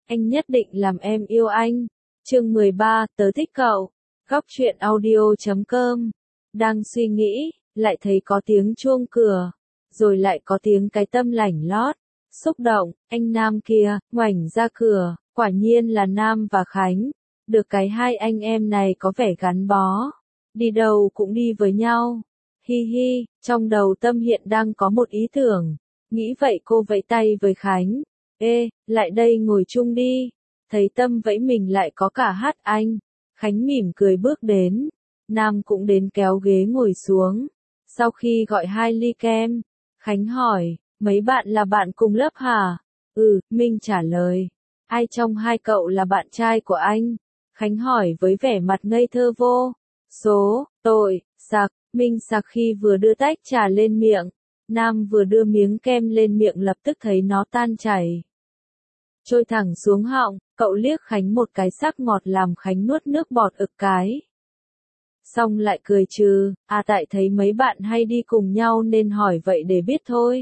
anh nhất định làm em yêu anh. Chương 13, tớ thích cậu. Góc truyện audio.com. Đang suy nghĩ, lại thấy có tiếng chuông cửa, rồi lại có tiếng cái tâm lảnh lót. Xúc động, anh Nam kia, ngoảnh ra cửa, quả nhiên là Nam và Khánh. Được cái hai anh em này có vẻ gắn bó. Đi đâu cũng đi với nhau. Hi hi, trong đầu Tâm hiện đang có một ý tưởng. Nghĩ vậy cô vẫy tay với Khánh. Ê, lại đây ngồi chung đi. Thấy Tâm vẫy mình lại có cả hát anh. Khánh mỉm cười bước đến. Nam cũng đến kéo ghế ngồi xuống. Sau khi gọi 2 ly kem, Khánh hỏi, mấy bạn là bạn cùng lớp hả? Ừ, Minh trả lời. Ai trong hai cậu là bạn trai của anh? Khánh hỏi với vẻ mặt ngây thơ vô. Số, tội, sặc, Minh sặc khi vừa đưa tách trà lên miệng. Nam vừa đưa miếng kem lên miệng lập tức thấy nó tan chảy. Trôi thẳng xuống họng, cậu liếc Khánh một cái sắc ngọt làm Khánh nuốt nước bọt ực cái. Xong lại cười trừ, tại thấy mấy bạn hay đi cùng nhau nên hỏi vậy để biết thôi.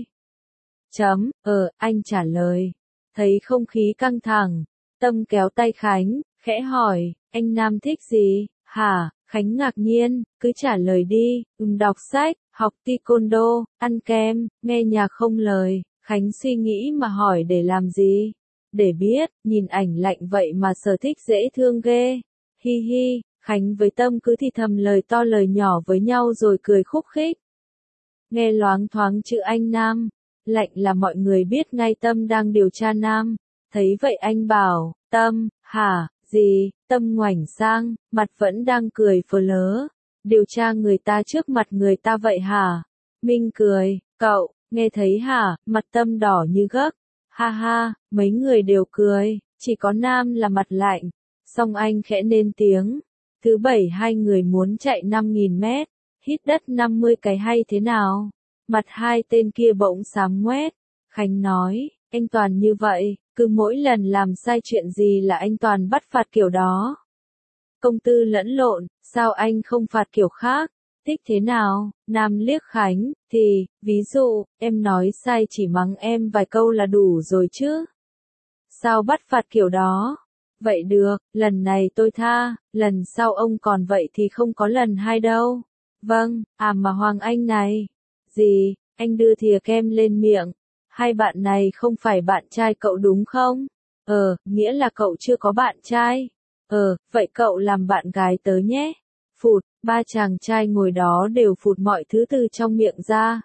Anh trả lời. Thấy không khí căng thẳng, Tâm kéo tay Khánh, khẽ hỏi, anh Nam thích gì, hả? Khánh ngạc nhiên, cứ trả lời đi, đọc sách, học taekwondo, ăn kem, nghe nhạc không lời. Khánh suy nghĩ mà hỏi để làm gì? Để biết, nhìn ảnh lạnh vậy mà sở thích dễ thương ghê. Hi hi, Khánh với Tâm cứ thì thầm lời to lời nhỏ với nhau rồi cười khúc khích. Nghe loáng thoáng chữ anh Nam, lạnh là mọi người biết ngay Tâm đang điều tra Nam. Thấy vậy anh bảo, Tâm, hả, gì? Tâm ngoảnh sang, mặt vẫn đang cười phờ lớ. Điều tra người ta trước mặt người ta vậy hả? Minh cười, cậu, nghe thấy hả? Mặt Tâm đỏ như gấc. Ha ha, mấy người đều cười, chỉ có Nam là mặt lạnh. Xong anh khẽ lên tiếng. Thứ bảy hai người muốn chạy 5.000 mét, hít đất 50 cái hay thế nào? Mặt hai tên kia bỗng xám ngoét. Khánh nói, anh Toàn như vậy, cứ mỗi lần làm sai chuyện gì là anh Toàn bắt phạt kiểu đó. Công tư lẫn lộn, sao anh không phạt kiểu khác? Thích thế nào? Nam liếc Khánh, thì, ví dụ, em nói sai chỉ mắng em vài câu là đủ rồi chứ. Sao bắt phạt kiểu đó? Vậy được, lần này tôi tha, lần sau ông còn vậy thì không có lần hai đâu. Vâng, mà Hoàng Anh này. Gì, anh đưa thìa kem lên miệng. Hai bạn này không phải bạn trai cậu đúng không? Nghĩa là cậu chưa có bạn trai. Vậy cậu làm bạn gái tớ nhé. Phụt, ba chàng trai ngồi đó đều phụt mọi thứ từ trong miệng ra.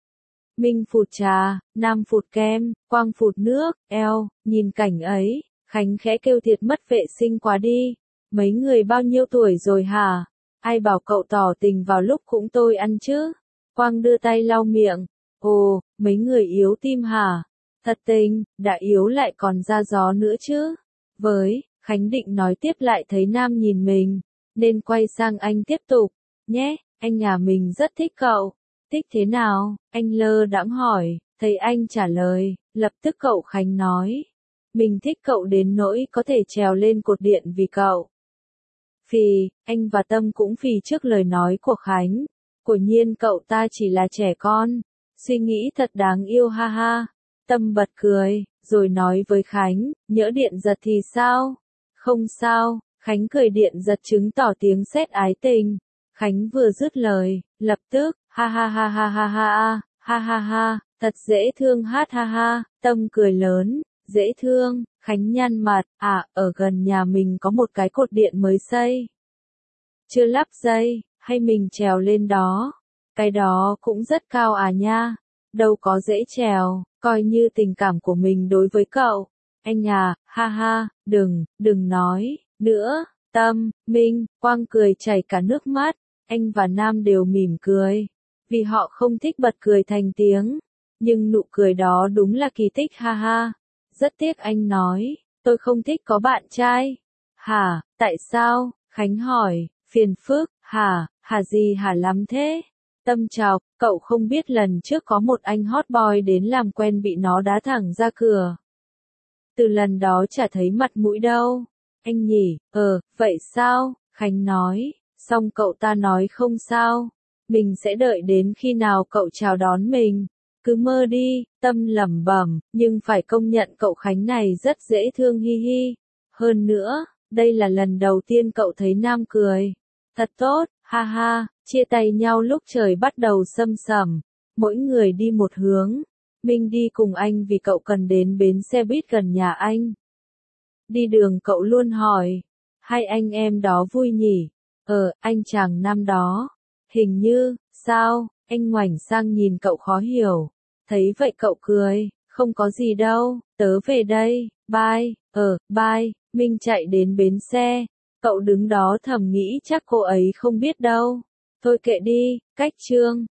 Minh phụt trà, Nam phụt kem, Quang phụt nước, nhìn cảnh ấy, Khánh khẽ kêu thiệt mất vệ sinh quá đi. Mấy người bao nhiêu tuổi rồi hả? Ai bảo cậu tỏ tình vào lúc cũng tôi ăn chứ? Quang đưa tay lau miệng. Ồ, mấy người yếu tim hả? Thật tình, đã yếu lại còn ra gió nữa chứ? Khánh định nói tiếp lại thấy Nam nhìn mình, nên quay sang anh tiếp tục. Nhé, anh nhà mình rất thích cậu. Thích thế nào? Anh lơ đãng hỏi, thấy anh trả lời, lập tức cậu Khánh nói. Mình thích cậu đến nỗi có thể trèo lên cột điện vì cậu. Phì, anh và Tâm cũng phì trước lời nói của Khánh. Quả nhiên cậu ta chỉ là trẻ con. Suy nghĩ thật đáng yêu ha ha. Tâm bật cười, rồi nói với Khánh, nhỡ điện giật thì sao? Không sao, Khánh cười điện giật chứng tỏ tiếng sét ái tình. Khánh vừa dứt lời, lập tức, ha ha ha ha ha ha ha ha ha, thật dễ thương hát ha ha, Tâm cười lớn, dễ thương, Khánh nhăn mặt, ở gần nhà mình có một cái cột điện mới xây. Chưa lắp dây, hay mình trèo lên đó? Cái đó cũng rất cao nha, đâu có dễ trèo, coi như tình cảm của mình đối với cậu. Anh ha ha, đừng nói, nữa, Tâm, Minh, Quang cười chảy cả nước mắt, anh và Nam đều mỉm cười, vì họ không thích bật cười thành tiếng, nhưng nụ cười đó đúng là kỳ tích ha ha. Rất tiếc anh nói, tôi không thích có bạn trai. Hả, tại sao? Khánh hỏi, phiền phức, hả gì hả lắm thế? Tâm chọc, cậu không biết lần trước có một anh hot boy đến làm quen bị nó đá thẳng ra cửa. Từ lần đó chả thấy mặt mũi đâu. Anh nhỉ, vậy sao? Khánh nói, xong cậu ta nói không sao. Mình sẽ đợi đến khi nào cậu chào đón mình. cứ mơ đi, tâm lẩm bẩm, nhưng phải công nhận cậu Khánh này rất dễ thương hi hi. Hơn nữa, đây là lần đầu tiên cậu thấy Nam cười. Thật tốt, ha ha, chia tay nhau lúc trời bắt đầu sâm sẩm, mỗi người đi một hướng. Minh đi cùng anh vì cậu cần đến bến xe buýt gần nhà anh. Đi đường cậu luôn hỏi, hai anh em đó vui nhỉ? Anh chàng nam đó. Hình như, sao? Anh ngoảnh sang nhìn cậu khó hiểu. Thấy vậy cậu cười, không có gì đâu, tớ về đây, bye, bye. Minh chạy đến bến xe. Cậu đứng đó thầm nghĩ chắc cô ấy không biết đâu. Thôi kệ đi, cách chương.